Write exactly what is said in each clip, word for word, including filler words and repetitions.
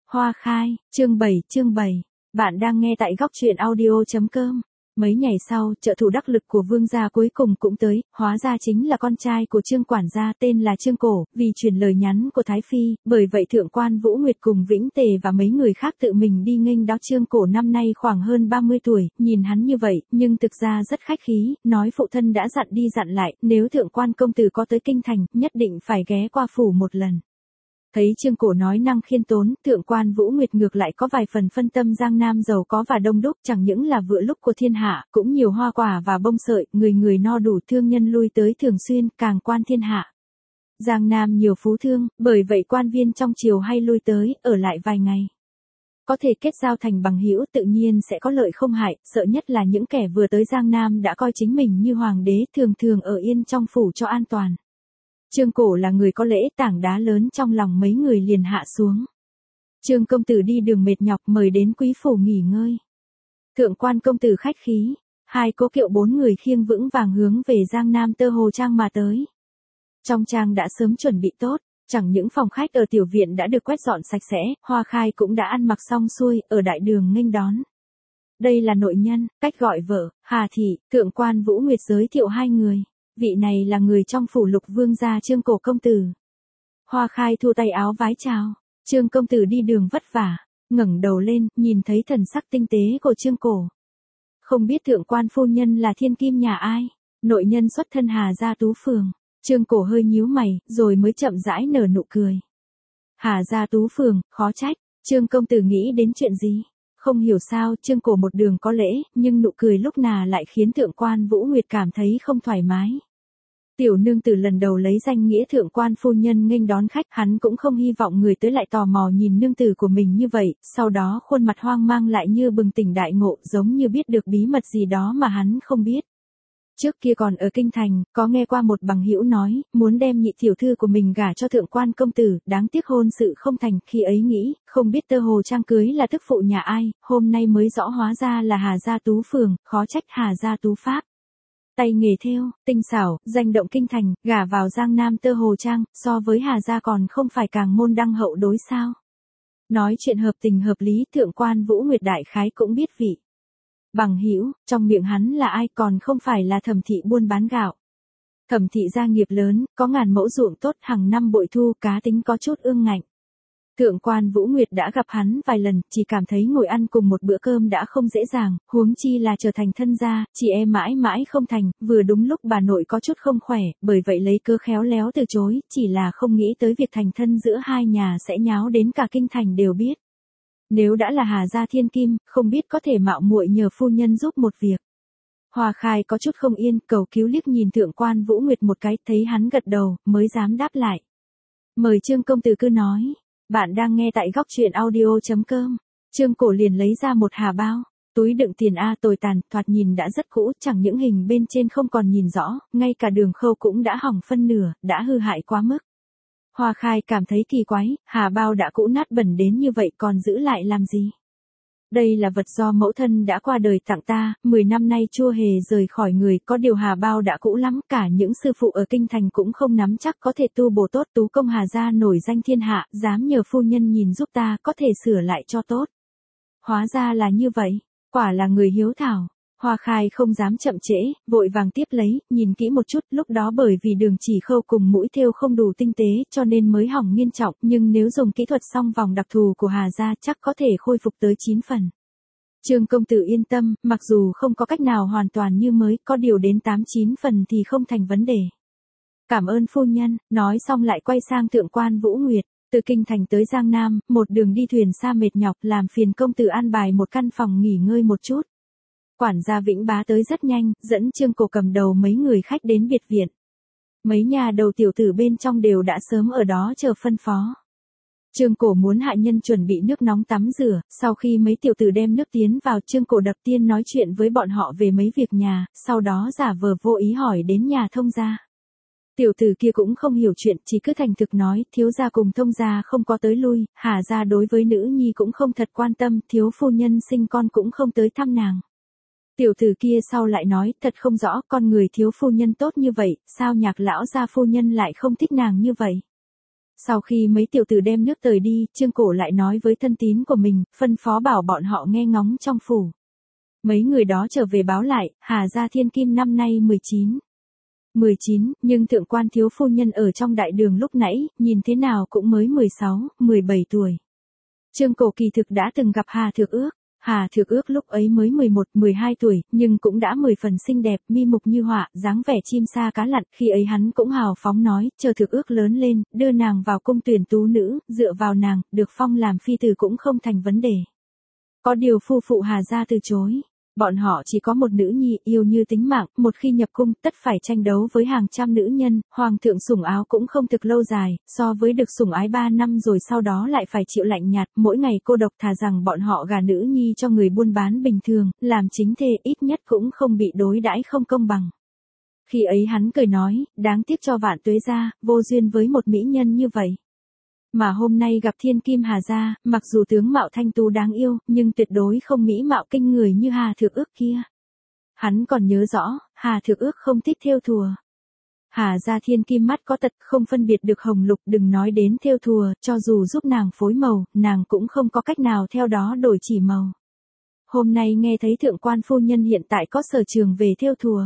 Hoa khai, chương bảy, chương bảy. Bạn đang nghe tại góc truyện audio chấm com. Mấy ngày sau, trợ thủ đắc lực của vương gia cuối cùng cũng tới, hóa ra chính là con trai của Trương quản gia tên là Trương Cổ, vì truyền lời nhắn của Thái Phi, bởi vậy Thượng quan Vũ Nguyệt cùng Vĩnh Tề và mấy người khác tự mình đi nghênh đón Trương Cổ năm nay khoảng hơn ba mươi tuổi, nhìn hắn như vậy, nhưng thực ra rất khách khí, nói phụ thân đã dặn đi dặn lại, nếu Thượng quan công tử có tới kinh thành, nhất định phải ghé qua phủ một lần. Thấy Trương Cổ nói năng khiêm tốn, Thượng quan Vũ Nguyệt ngược lại có vài phần phân tâm Giang Nam giàu có và đông đúc, chẳng những là vựa lúc của thiên hạ, cũng nhiều hoa quả và bông sợi, người người no đủ, thương nhân lui tới thường xuyên, càng quan thiên hạ. Giang Nam nhiều phú thương, bởi vậy quan viên trong triều hay lui tới, ở lại vài ngày. Có thể kết giao thành bằng hữu, tự nhiên sẽ có lợi không hại, sợ nhất là những kẻ vừa tới Giang Nam đã coi chính mình như hoàng đế, thường thường ở yên trong phủ cho an toàn. Trương Cổ là người có lễ, tảng đá lớn trong lòng mấy người liền hạ xuống. Trương công tử đi đường mệt nhọc, mời đến quý phủ nghỉ ngơi. Thượng quan công tử khách khí, hai cố kiệu bốn người khiêng vững vàng hướng về Giang Nam Tơ Hồ Trang mà tới. Trong trang đã sớm chuẩn bị tốt, chẳng những phòng khách ở tiểu viện đã được quét dọn sạch sẽ, Hoa khai cũng đã ăn mặc xong xuôi, ở đại đường nghênh đón. Đây là nội nhân, cách gọi vợ, Hà Thị. Thượng quan Vũ Nguyệt giới thiệu hai người. Vị này là người trong phủ Lục vương gia Trương Cổ công tử. Hoa khai thu tay áo vái chào. Trương công tử đi đường vất vả, ngẩng đầu lên, nhìn thấy thần sắc tinh tế của Trương Cổ. Không biết thượng quan phu nhân là thiên kim nhà ai? Nội nhân xuất thân Hà gia Tú phường. Trương Cổ hơi nhíu mày, rồi mới chậm rãi nở nụ cười. Hà gia Tú phường, khó trách. Trương công tử nghĩ đến chuyện gì? Không hiểu sao, Trương Cổ một đường có lễ, nhưng nụ cười lúc nào lại khiến thượng quan Vũ Nguyệt cảm thấy không thoải mái. Tiểu nương tử lần đầu lấy danh nghĩa thượng quan phu nhân nghênh đón khách, hắn cũng không hy vọng người tới lại tò mò nhìn nương tử của mình như vậy, sau đó khuôn mặt hoang mang lại như bừng tỉnh đại ngộ, giống như biết được bí mật gì đó mà hắn không biết. Trước kia còn ở kinh thành, có nghe qua một bằng hữu nói, muốn đem nhị tiểu thư của mình gả cho thượng quan công tử, đáng tiếc hôn sự không thành, khi ấy nghĩ, không biết Tơ Hồ Trang cưới là tức phụ nhà ai, hôm nay mới rõ hóa ra là Hà gia Tú phường, khó trách Hà gia Tú pháp. Tay nghề thêu, tinh xảo, danh động kinh thành, gả vào Giang Nam Tơ Hồ Trang, so với Hà gia còn không phải càng môn đăng hậu đối sao. Nói chuyện hợp tình hợp lý, thượng quan Vũ Nguyệt đại khái cũng biết vị. Bằng hữu, trong miệng hắn là ai, còn không phải là Thẩm thị buôn bán gạo. Thẩm thị gia nghiệp lớn, có ngàn mẫu ruộng tốt, hàng năm bội thu, cá tính có chút ương ngạnh. Thượng quan Vũ Nguyệt đã gặp hắn vài lần, chỉ cảm thấy ngồi ăn cùng một bữa cơm đã không dễ dàng, huống chi là trở thành thân gia, chị em mãi mãi không thành, vừa đúng lúc bà nội có chút không khỏe, bởi vậy lấy cớ khéo léo từ chối, chỉ là không nghĩ tới việc thành thân giữa hai nhà sẽ nháo đến cả kinh thành đều biết. Nếu đã là Hà gia thiên kim, không biết có thể mạo muội nhờ phu nhân giúp một việc. Hoa khai có chút không yên, cầu cứu liếc nhìn thượng quan Vũ Nguyệt một cái, thấy hắn gật đầu, mới dám đáp lại. Mời Trương công tử cứ nói. Bạn đang nghe tại góc truyện audio chấm com. Trương Cổ liền lấy ra một hà bao, túi đựng tiền a tồi tàn, thoạt nhìn đã rất cũ, chẳng những hình bên trên không còn nhìn rõ, ngay cả đường khâu cũng đã hỏng phân nửa, đã hư hại quá mức. Hoa khai cảm thấy kỳ quái, hà bao đã cũ nát bẩn đến như vậy còn giữ lại làm gì? Đây là vật do mẫu thân đã qua đời tặng ta, mười năm nay chưa hề rời khỏi người, có điều hà bao đã cũ lắm, cả những sư phụ ở kinh thành cũng không nắm chắc có thể tu bổ tốt, Tú công Hà gia nổi danh thiên hạ, dám nhờ phu nhân nhìn giúp ta, có thể sửa lại cho tốt. Hóa ra là như vậy, quả là người hiếu thảo. Hoa khai không dám chậm trễ, vội vàng tiếp lấy, nhìn kỹ một chút, lúc đó bởi vì đường chỉ khâu cùng mũi thêu không đủ tinh tế cho nên mới hỏng nghiêm trọng, nhưng nếu dùng kỹ thuật song vòng đặc thù của Hà gia chắc có thể khôi phục tới chín phần. Trương công tử yên tâm, mặc dù không có cách nào hoàn toàn như mới, có điều đến tám chín phần thì không thành vấn đề. Cảm ơn phu nhân, nói xong lại quay sang thượng quan Vũ Nguyệt. Từ kinh thành tới Giang Nam, một đường đi thuyền xa mệt nhọc, làm phiền công tử an bài một căn phòng nghỉ ngơi một chút. Quản gia Vĩnh Bá tới rất nhanh, dẫn Trương Cổ cầm đầu mấy người khách đến biệt viện. Mấy nhà đầu tiểu tử bên trong đều đã sớm ở đó chờ phân phó. Trương Cổ muốn hạ nhân chuẩn bị nước nóng tắm rửa, sau khi mấy tiểu tử đem nước tiến vào, Trương Cổ đập tiên nói chuyện với bọn họ về mấy việc nhà, sau đó giả vờ vô ý hỏi đến nhà thông gia. Tiểu tử kia cũng không hiểu chuyện, chỉ cứ thành thực nói, thiếu gia cùng thông gia không có tới lui, Hà gia đối với nữ nhi cũng không thật quan tâm, thiếu phu nhân sinh con cũng không tới thăm nàng. Tiểu tử kia sau lại nói, thật không rõ, con người thiếu phu nhân tốt như vậy, sao Nhạc lão gia phu nhân lại không thích nàng như vậy? Sau khi mấy tiểu tử đem nước tời đi, Trương Cổ lại nói với thân tín của mình, phân phó bảo bọn họ nghe ngóng trong phủ. Mấy người đó trở về báo lại, Hà gia thiên kim năm nay mười chín. mười chín, nhưng thượng quan thiếu phu nhân ở trong đại đường lúc nãy, nhìn thế nào cũng mới mười sáu, mười bảy tuổi. Trương Cổ kỳ thực đã từng gặp Hà Thược Ước. Hà Thược Ước lúc ấy mới mười một, mười hai tuổi, nhưng cũng đã mười phần xinh đẹp, mi mục như họa, dáng vẻ chim sa cá lặn, khi ấy hắn cũng hào phóng nói, chờ Thược Ước lớn lên, đưa nàng vào cung tuyển tú nữ, dựa vào nàng, được phong làm phi tử cũng không thành vấn đề. Có điều phu phụ Hà gia từ chối. Bọn họ chỉ có một nữ nhi yêu như tính mạng, một khi nhập cung tất phải tranh đấu với hàng trăm nữ nhân, hoàng thượng sủng áo cũng không thực lâu dài, so với được sủng ái ba năm rồi sau đó lại phải chịu lạnh nhạt, mỗi ngày cô độc, thà rằng bọn họ gả nữ nhi cho người buôn bán bình thường, làm chính thê ít nhất cũng không bị đối đãi không công bằng. Khi ấy hắn cười nói, đáng tiếc cho Vạn Tuế gia, vô duyên với một mỹ nhân như vậy. Mà hôm nay gặp thiên kim Hà gia, mặc dù tướng mạo thanh tú đáng yêu, nhưng tuyệt đối không mỹ mạo kinh người như Hà Thược Ước kia. Hắn còn nhớ rõ, Hà Thược Ước không thích thêu thùa. Hà gia thiên kim mắt có tật không phân biệt được hồng lục, đừng nói đến thêu thùa, cho dù giúp nàng phối màu, nàng cũng không có cách nào theo đó đổi chỉ màu. Hôm nay nghe thấy thượng quan phu nhân hiện tại có sở trường về thêu thùa.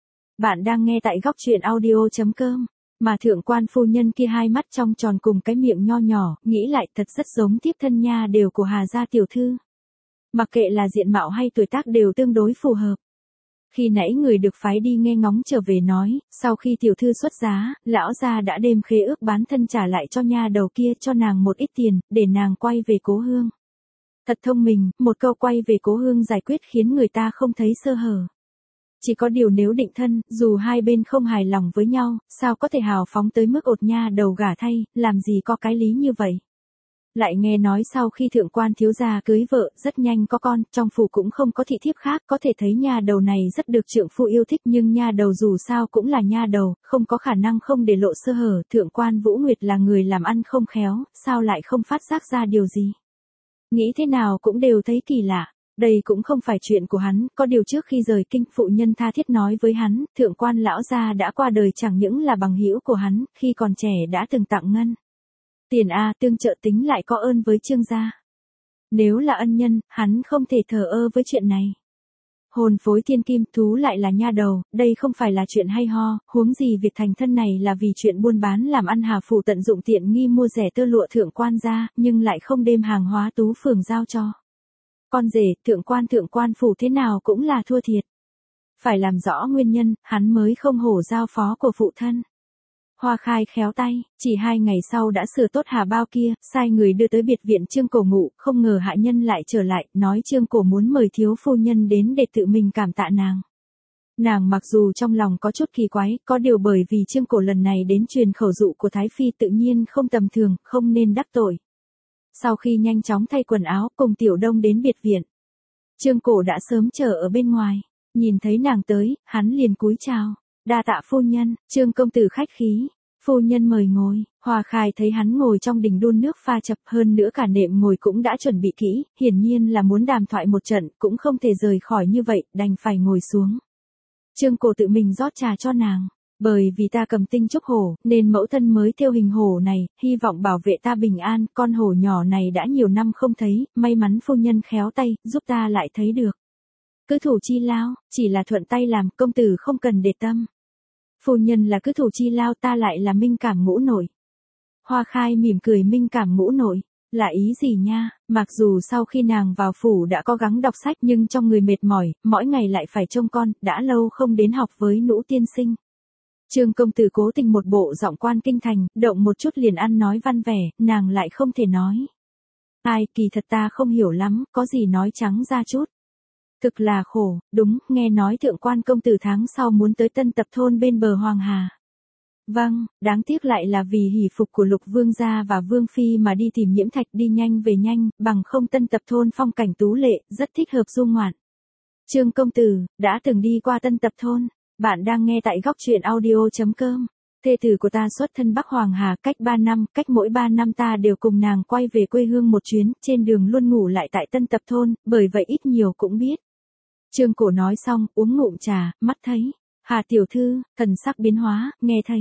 Bạn đang nghe tại góc truyện audio chấm com. Mà thượng quan phu nhân kia hai mắt trong tròn cùng cái miệng nho nhỏ, nghĩ lại thật rất giống tiếp thân nha đều của Hà gia tiểu thư. Mặc kệ là diện mạo hay tuổi tác đều tương đối phù hợp. Khi nãy người được phái đi nghe ngóng trở về nói, sau khi tiểu thư xuất giá, lão gia đã đêm khế ước bán thân trả lại cho nha đầu kia cho nàng một ít tiền, để nàng quay về cố hương. Thật thông minh, một câu quay về cố hương giải quyết khiến người ta không thấy sơ hở. Chỉ có điều nếu định thân, dù hai bên không hài lòng với nhau, sao có thể hào phóng tới mức ột nha đầu gả thay, làm gì có cái lý như vậy. Lại nghe nói sau khi thượng quan thiếu gia cưới vợ, rất nhanh có con, trong phủ cũng không có thị thiếp khác, có thể thấy nha đầu này rất được trượng phu yêu thích, nhưng nha đầu dù sao cũng là nha đầu, không có khả năng không để lộ sơ hở, thượng quan Vũ Nguyệt là người làm ăn không khéo, sao lại không phát giác ra điều gì. Nghĩ thế nào cũng đều thấy kỳ lạ. Đây cũng không phải chuyện của hắn, có điều trước khi rời kinh, phụ nhân tha thiết nói với hắn, thượng quan lão gia đã qua đời chẳng những là bằng hữu của hắn, khi còn trẻ đã từng tặng ngân tiền a, tương trợ tính lại có ơn với Trương gia. Nếu là ân nhân, hắn không thể thờ ơ với chuyện này. Hồn phối thiên kim, thú lại là nha đầu, đây không phải là chuyện hay ho, huống gì việc thành thân này là vì chuyện buôn bán làm ăn Hà phủ tận dụng tiện nghi mua rẻ tơ lụa thượng quan gia, nhưng lại không đem hàng hóa tú phường giao cho con rể, thượng quan thượng quan phủ thế nào cũng là thua thiệt. Phải làm rõ nguyên nhân, hắn mới không hổ giao phó của phụ thân. Hoa Khai khéo tay, chỉ hai ngày sau đã sửa tốt hà bao kia, sai người đưa tới biệt viện Trương Cổ ngụ, không ngờ hạ nhân lại trở lại, nói Trương Cổ muốn mời thiếu phu nhân đến để tự mình cảm tạ nàng. Nàng mặc dù trong lòng có chút kỳ quái, có điều bởi vì Trương Cổ lần này đến truyền khẩu dụ của Thái Phi tự nhiên không tầm thường, không nên đắc tội. Sau khi nhanh chóng thay quần áo cùng Tiểu Đông đến biệt viện, Trương Cổ đã sớm chờ ở bên ngoài, nhìn thấy nàng tới, hắn liền cúi chào, đa tạ phu nhân, Trương công tử khách khí, phu nhân mời ngồi. Hoa Khai thấy hắn ngồi trong đình đun nước pha chập, hơn nữa cả nệm ngồi cũng đã chuẩn bị kỹ, hiển nhiên là muốn đàm thoại một trận, cũng không thể rời khỏi như vậy, đành phải ngồi xuống. Trương Cổ tự mình rót trà cho nàng. Bởi vì ta cầm tinh trúc hổ, nên mẫu thân mới theo hình hổ này, hy vọng bảo vệ ta bình an, con hổ nhỏ này đã nhiều năm không thấy, may mắn phu nhân khéo tay, giúp ta lại thấy được. Cứ thủ chi lao, chỉ là thuận tay làm, công tử không cần để tâm. Phu nhân là cứ thủ chi lao, ta lại là minh cảm ngũ nổi. Hoa Khai mỉm cười, minh cảm ngũ nổi, là ý gì nha, mặc dù sau khi nàng vào phủ đã cố gắng đọc sách nhưng trong người mệt mỏi, mỗi ngày lại phải trông con, đã lâu không đến học với Nũ tiên sinh. Trương công tử cố tình một bộ giọng quan kinh thành, động một chút liền ăn nói văn vẻ, nàng lại không thể nói. Ai, kỳ thật ta không hiểu lắm, có gì nói trắng ra chút. Thực là khổ, đúng, nghe nói thượng quan công tử tháng sau muốn tới Tân Tập thôn bên bờ Hoàng Hà. Vâng, đáng tiếc lại là vì hỷ phục của Lục Vương gia và Vương Phi mà đi tìm Nhiễm Thạch, đi nhanh về nhanh, bằng không Tân Tập thôn phong cảnh tú lệ, rất thích hợp du ngoạn. Trương công tử, đã từng đi qua Tân Tập thôn. Bạn đang nghe tại góc truyện audio chấm com. Thê tử của ta xuất thân Bắc Hoàng Hà, cách ba năm, cách mỗi ba năm ta đều cùng nàng quay về quê hương một chuyến, trên đường luôn ngủ lại tại Tân Tập thôn, bởi vậy ít nhiều cũng biết. Trương Cổ nói xong, uống ngụm trà, mắt thấy. Hà tiểu thư, thần sắc biến hóa, nghe thấy.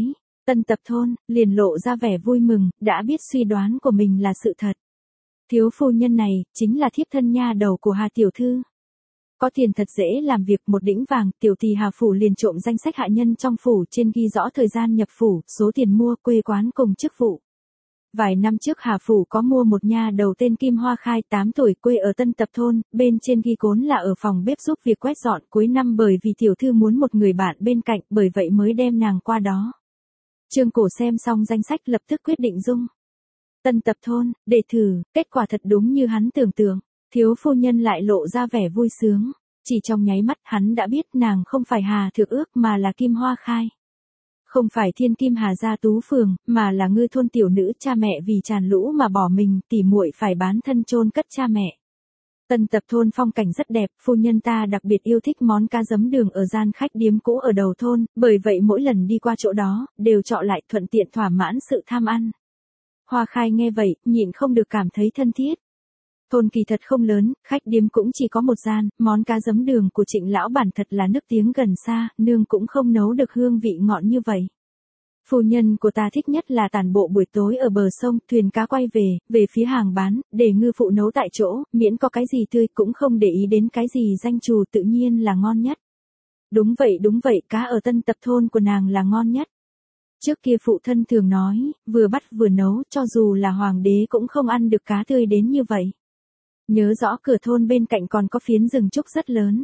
Tân Tập Thôn, liền lộ ra vẻ vui mừng, đã biết suy đoán của mình là sự thật. Thiếu phu nhân này, chính là thiếp thân nha đầu của Hà Tiểu Thư. Có tiền thật dễ làm việc, một đĩnh vàng, tiểu tỳ Hà Phủ liền trộm danh sách hạ nhân trong phủ, trên ghi rõ thời gian nhập phủ, số tiền mua, quê quán cùng chức vụ. Vài năm trước Hà Phủ có mua một nha đầu tên Kim Hoa Khai, tám tuổi, quê ở Tân Tập Thôn, bên trên ghi cốn là ở phòng bếp giúp việc quét dọn, cuối năm bởi vì tiểu thư muốn một người bạn bên cạnh, bởi vậy mới đem nàng qua đó. Trương Cổ xem xong danh sách lập tức quyết định dung. Tân Tập Thôn, để thử, kết quả thật đúng như hắn tưởng tượng, thiếu phu nhân lại lộ ra vẻ vui sướng, chỉ trong nháy mắt hắn đã biết nàng không phải Hà Thượng Ước mà là Kim Hoa Khai. Không phải thiên kim Hà gia tú phường, mà là ngư thôn tiểu nữ, cha mẹ vì tràn lũ mà bỏ mình, tỉ muội phải bán thân chôn cất cha mẹ. Tân Tập Thôn phong cảnh rất đẹp, phu nhân ta đặc biệt yêu thích món cá giấm đường ở gian khách điếm cũ ở đầu thôn, bởi vậy mỗi lần đi qua chỗ đó, đều chọn lại thuận tiện thỏa mãn sự tham ăn. Hoa Khai nghe vậy, nhịn không được cảm thấy thân thiết. Thôn kỳ thật không lớn, khách điếm cũng chỉ có một gian, món cá giấm đường của Trịnh lão bản thật là nức tiếng gần xa, nương cũng không nấu được hương vị ngọt như vậy. Phu nhân của ta thích nhất là tản bộ buổi tối ở bờ sông, thuyền cá quay về, về phía hàng bán, để ngư phụ nấu tại chỗ, miễn có cái gì tươi cũng không để ý đến cái gì danh trù, tự nhiên là ngon nhất. Đúng vậy đúng vậy, cá ở Tân Tập Thôn của nàng là ngon nhất. Trước kia phụ thân thường nói, vừa bắt vừa nấu, cho dù là hoàng đế cũng không ăn được cá tươi đến như vậy. Nhớ rõ cửa thôn bên cạnh còn có phiến rừng trúc rất lớn.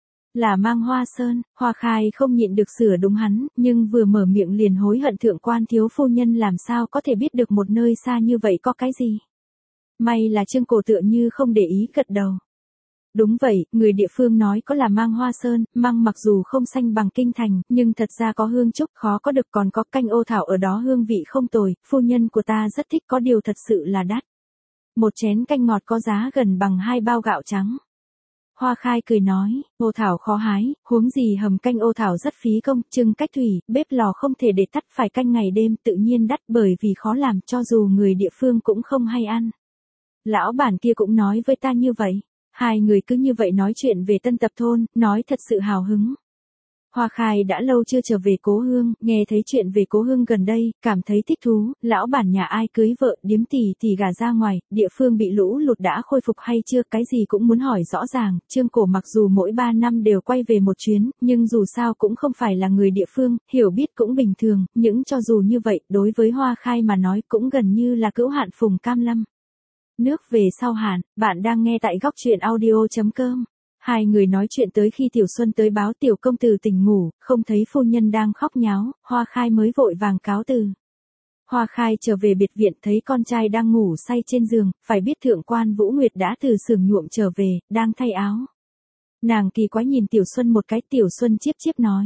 Là Mang Hoa Sơn. Hoa Khai không nhịn được sửa đúng hắn, nhưng vừa mở miệng liền hối hận, thượng quan thiếu phu nhân làm sao có thể biết được một nơi xa như vậy có cái gì. May là Trương Cổ tựa như không để ý, gật đầu. Đúng vậy, người địa phương nói có là Mang Hoa Sơn, Mang mặc dù không xanh bằng kinh thành, nhưng thật ra có hương trúc khó có được, còn có canh ô thảo ở đó hương vị không tồi, phu nhân của ta rất thích, có điều thật sự là đắt. Một chén canh ngọt có giá gần bằng hai bao gạo trắng. Hoa Khai cười nói, ô thảo khó hái, huống gì hầm canh ô thảo rất phí công, trưng cách thủy, bếp lò không thể để tắt, phải canh ngày đêm, tự nhiên đắt bởi vì khó làm, cho dù người địa phương cũng không hay ăn. Lão bản kia cũng nói với ta như vậy. Hai người cứ như vậy nói chuyện về Tân Tập Thôn, nói thật sự hào hứng. Hoa Khai đã lâu chưa trở về cố hương, nghe thấy chuyện về cố hương gần đây, cảm thấy thích thú, lão bản nhà ai cưới vợ, điếm tỷ tỷ gả ra ngoài, địa phương bị lũ lụt đã khôi phục hay chưa, cái gì cũng muốn hỏi rõ ràng. Trương Cổ mặc dù mỗi ba năm đều quay về một chuyến, nhưng dù sao cũng không phải là người địa phương, hiểu biết cũng bình thường, những cho dù như vậy, đối với Hoa Khai mà nói cũng gần như là cữu hạn phùng cam lâm. Nước về sau hạn, bạn đang nghe tại góc truyện audio chấm com. Hai người nói chuyện tới khi Tiểu Xuân tới báo tiểu công tử tỉnh ngủ, không thấy phu nhân đang khóc nháo, Hoa Khai mới vội vàng cáo từ. Hoa Khai trở về biệt viện thấy con trai đang ngủ say trên giường, phải biết thượng quan Vũ Nguyệt đã từ xưởng nhuộm trở về, đang thay áo. Nàng kỳ quái nhìn Tiểu Xuân một cái, Tiểu Xuân chiếp chiếp nói.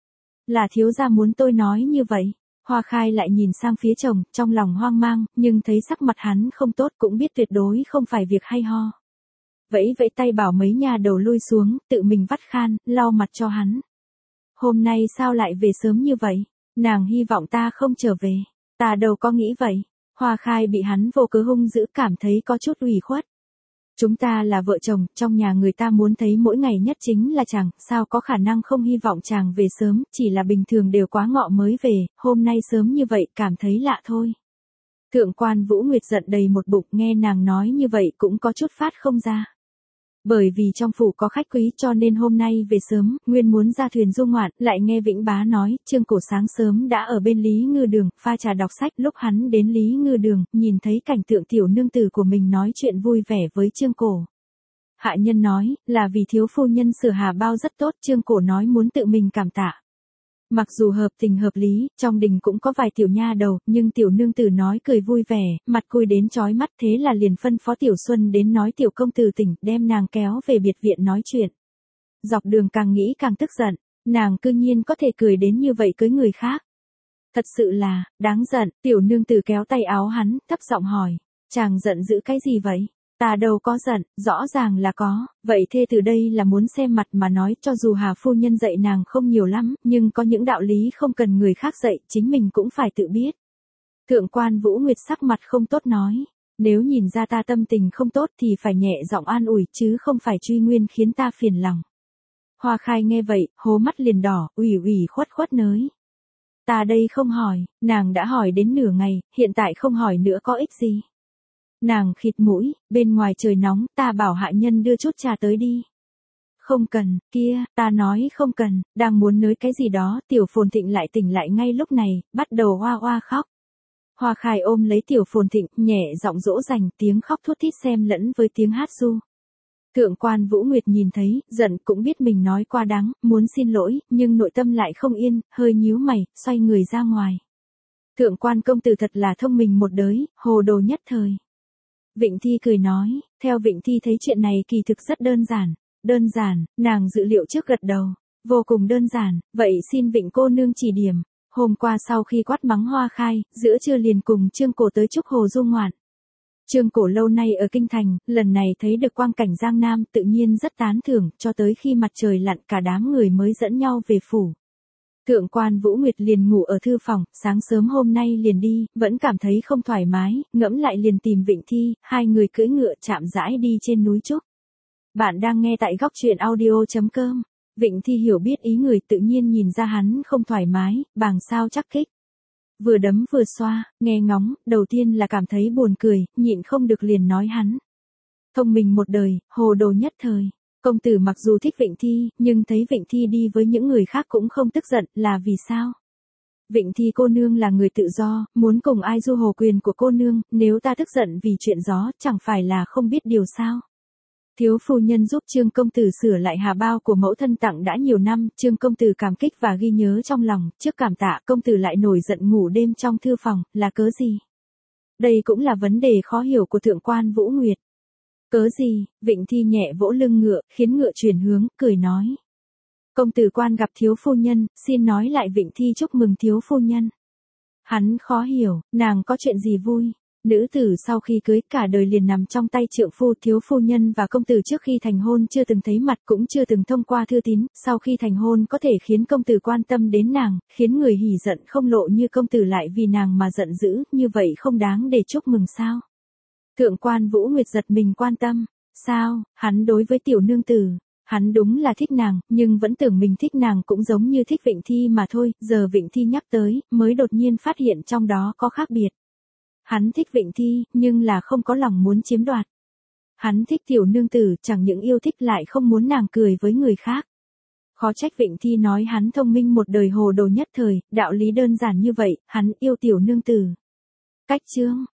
Là thiếu gia muốn tôi nói như vậy. Hoa Khai lại nhìn sang phía chồng, trong lòng hoang mang, nhưng thấy sắc mặt hắn không tốt cũng biết tuyệt đối không phải việc hay ho. Vẫy vẫy tay bảo mấy nhà đầu lui xuống, tự mình vắt khan, lau mặt cho hắn. Hôm nay sao lại về sớm như vậy? Nàng hy vọng ta không trở về. Ta đâu có nghĩ vậy. Hoa Khai bị hắn vô cớ hung dữ, cảm thấy có chút ủy khuất. Chúng ta là vợ chồng, trong nhà người ta muốn thấy mỗi ngày nhất chính là chàng, sao có khả năng không hy vọng chàng về sớm, chỉ là bình thường đều quá ngọ mới về, hôm nay sớm như vậy cảm thấy lạ thôi. Thượng quan Vũ Nguyệt giận đầy một bụng, nghe nàng nói như vậy cũng có chút phát không ra. Bởi vì trong phủ có khách quý cho nên hôm nay về sớm, nguyên muốn ra thuyền du ngoạn, lại nghe Vĩnh Bá nói, Trương Cổ sáng sớm đã ở bên Lý Ngư Đường, pha trà đọc sách, lúc hắn đến Lý Ngư Đường, nhìn thấy cảnh tượng tiểu nương tử của mình nói chuyện vui vẻ với Trương Cổ. Hạ nhân nói, là vì thiếu phu nhân sửa hà bao rất tốt, Trương Cổ nói muốn tự mình cảm tạ. Mặc dù hợp tình hợp lý, trong đình cũng có vài tiểu nha đầu, nhưng tiểu nương tử nói cười vui vẻ, mặt cùi đến chói mắt, thế là liền phân phó Tiểu Xuân đến nói tiểu công tử tỉnh, đem nàng kéo về biệt viện nói chuyện. Dọc đường càng nghĩ càng tức giận, nàng cư nhiên có thể cười đến như vậy cưới người khác. Thật sự là, đáng giận, tiểu nương tử kéo tay áo hắn, thấp giọng hỏi, chàng giận dữ cái gì vậy? Ta đâu có giận, rõ ràng là có, vậy thê từ đây là muốn xem mặt mà nói, cho dù Hà phu nhân dạy nàng không nhiều lắm, nhưng có những đạo lý không cần người khác dạy, chính mình cũng phải tự biết. Thượng quan Vũ Nguyệt sắc mặt không tốt nói, nếu nhìn ra ta tâm tình không tốt thì phải nhẹ giọng an ủi chứ không phải truy nguyên khiến ta phiền lòng. Hoa Khai nghe vậy, hố mắt liền đỏ, ủy ủy khuất khuất nới. Ta đây không hỏi, nàng đã hỏi đến nửa ngày, hiện tại không hỏi nữa có ích gì. Nàng khịt mũi, bên ngoài trời nóng, ta bảo hạ nhân đưa chút trà tới đi. Không cần, kia, ta nói không cần, đang muốn nói cái gì đó, Tiểu Phồn Thịnh lại tỉnh lại ngay lúc này, bắt đầu hoa hoa khóc. Hoa Khai ôm lấy Tiểu Phồn Thịnh, nhẹ giọng dỗ dành, tiếng khóc thút thít xen lẫn với tiếng hát ru. Thượng quan Vũ Nguyệt nhìn thấy, giận cũng biết mình nói quá đáng, muốn xin lỗi, nhưng nội tâm lại không yên, hơi nhíu mày, xoay người ra ngoài. Thượng quan công tử thật là thông minh một đới, hồ đồ nhất thời. Vịnh Thi cười nói, theo Vịnh Thi thấy chuyện này kỳ thực rất đơn giản. Đơn giản, nàng dự liệu trước gật đầu. Vô cùng đơn giản, vậy xin Vịnh cô nương chỉ điểm. Hôm qua sau khi quát mắng Hoa Khai, giữa trưa liền cùng Trương Cổ tới chúc Hồ du ngoạn. Trương Cổ lâu nay ở Kinh Thành, lần này thấy được quang cảnh Giang Nam tự nhiên rất tán thưởng, cho tới khi mặt trời lặn cả đám người mới dẫn nhau về phủ. Thượng quan Vũ Nguyệt liền ngủ ở thư phòng, sáng sớm hôm nay liền đi, vẫn cảm thấy không thoải mái, ngẫm lại liền tìm Vịnh Thi, hai người cưỡi ngựa chạm rãi đi trên núi Trúc. Bạn đang nghe tại góc truyện audio chấm com. Vịnh Thi hiểu biết ý người tự nhiên nhìn ra hắn không thoải mái, bàng sao chắc kích. Vừa đấm vừa xoa, nghe ngóng, đầu tiên là cảm thấy buồn cười, nhịn không được liền nói hắn. Thông minh một đời, hồ đồ nhất thời. Công tử mặc dù thích Vịnh Thi, nhưng thấy Vịnh Thi đi với những người khác cũng không tức giận, là vì sao? Vịnh Thi cô nương là người tự do, muốn cùng ai du hồ quyền của cô nương, nếu ta tức giận vì chuyện gió, chẳng phải là không biết điều sao? Thiếu phu nhân giúp Trương công tử sửa lại hà bao của mẫu thân tặng đã nhiều năm, Trương công tử cảm kích và ghi nhớ trong lòng, trước cảm tạ công tử lại nổi giận ngủ đêm trong thư phòng, là cớ gì? Đây cũng là vấn đề khó hiểu của thượng quan Vũ Nguyệt. Cớ gì? Vịnh Thi nhẹ vỗ lưng ngựa, khiến ngựa chuyển hướng, cười nói. Công tử quan gặp thiếu phu nhân, xin nói lại. Vịnh Thi chúc mừng thiếu phu nhân. Hắn khó hiểu, nàng có chuyện gì vui? Nữ tử sau khi cưới cả đời liền nằm trong tay trượng phu. Thiếu phu nhân và công tử trước khi thành hôn chưa từng thấy mặt, cũng chưa từng thông qua thư tín, sau khi thành hôn có thể khiến công tử quan tâm đến nàng, khiến người hỉ giận không lộ như công tử lại vì nàng mà giận dữ, như vậy không đáng để chúc mừng sao? Thượng quan Vũ Nguyệt giật mình quan tâm, sao, hắn đối với tiểu nương tử, hắn đúng là thích nàng, nhưng vẫn tưởng mình thích nàng cũng giống như thích Vịnh Thi mà thôi, giờ Vịnh Thi nhắc tới, mới đột nhiên phát hiện trong đó có khác biệt. Hắn thích Vịnh Thi, nhưng là không có lòng muốn chiếm đoạt. Hắn thích tiểu nương tử, chẳng những yêu thích lại không muốn nàng cười với người khác. Khó trách Vịnh Thi nói hắn thông minh một đời hồ đồ nhất thời, đạo lý đơn giản như vậy, hắn yêu tiểu nương tử. Cách chương,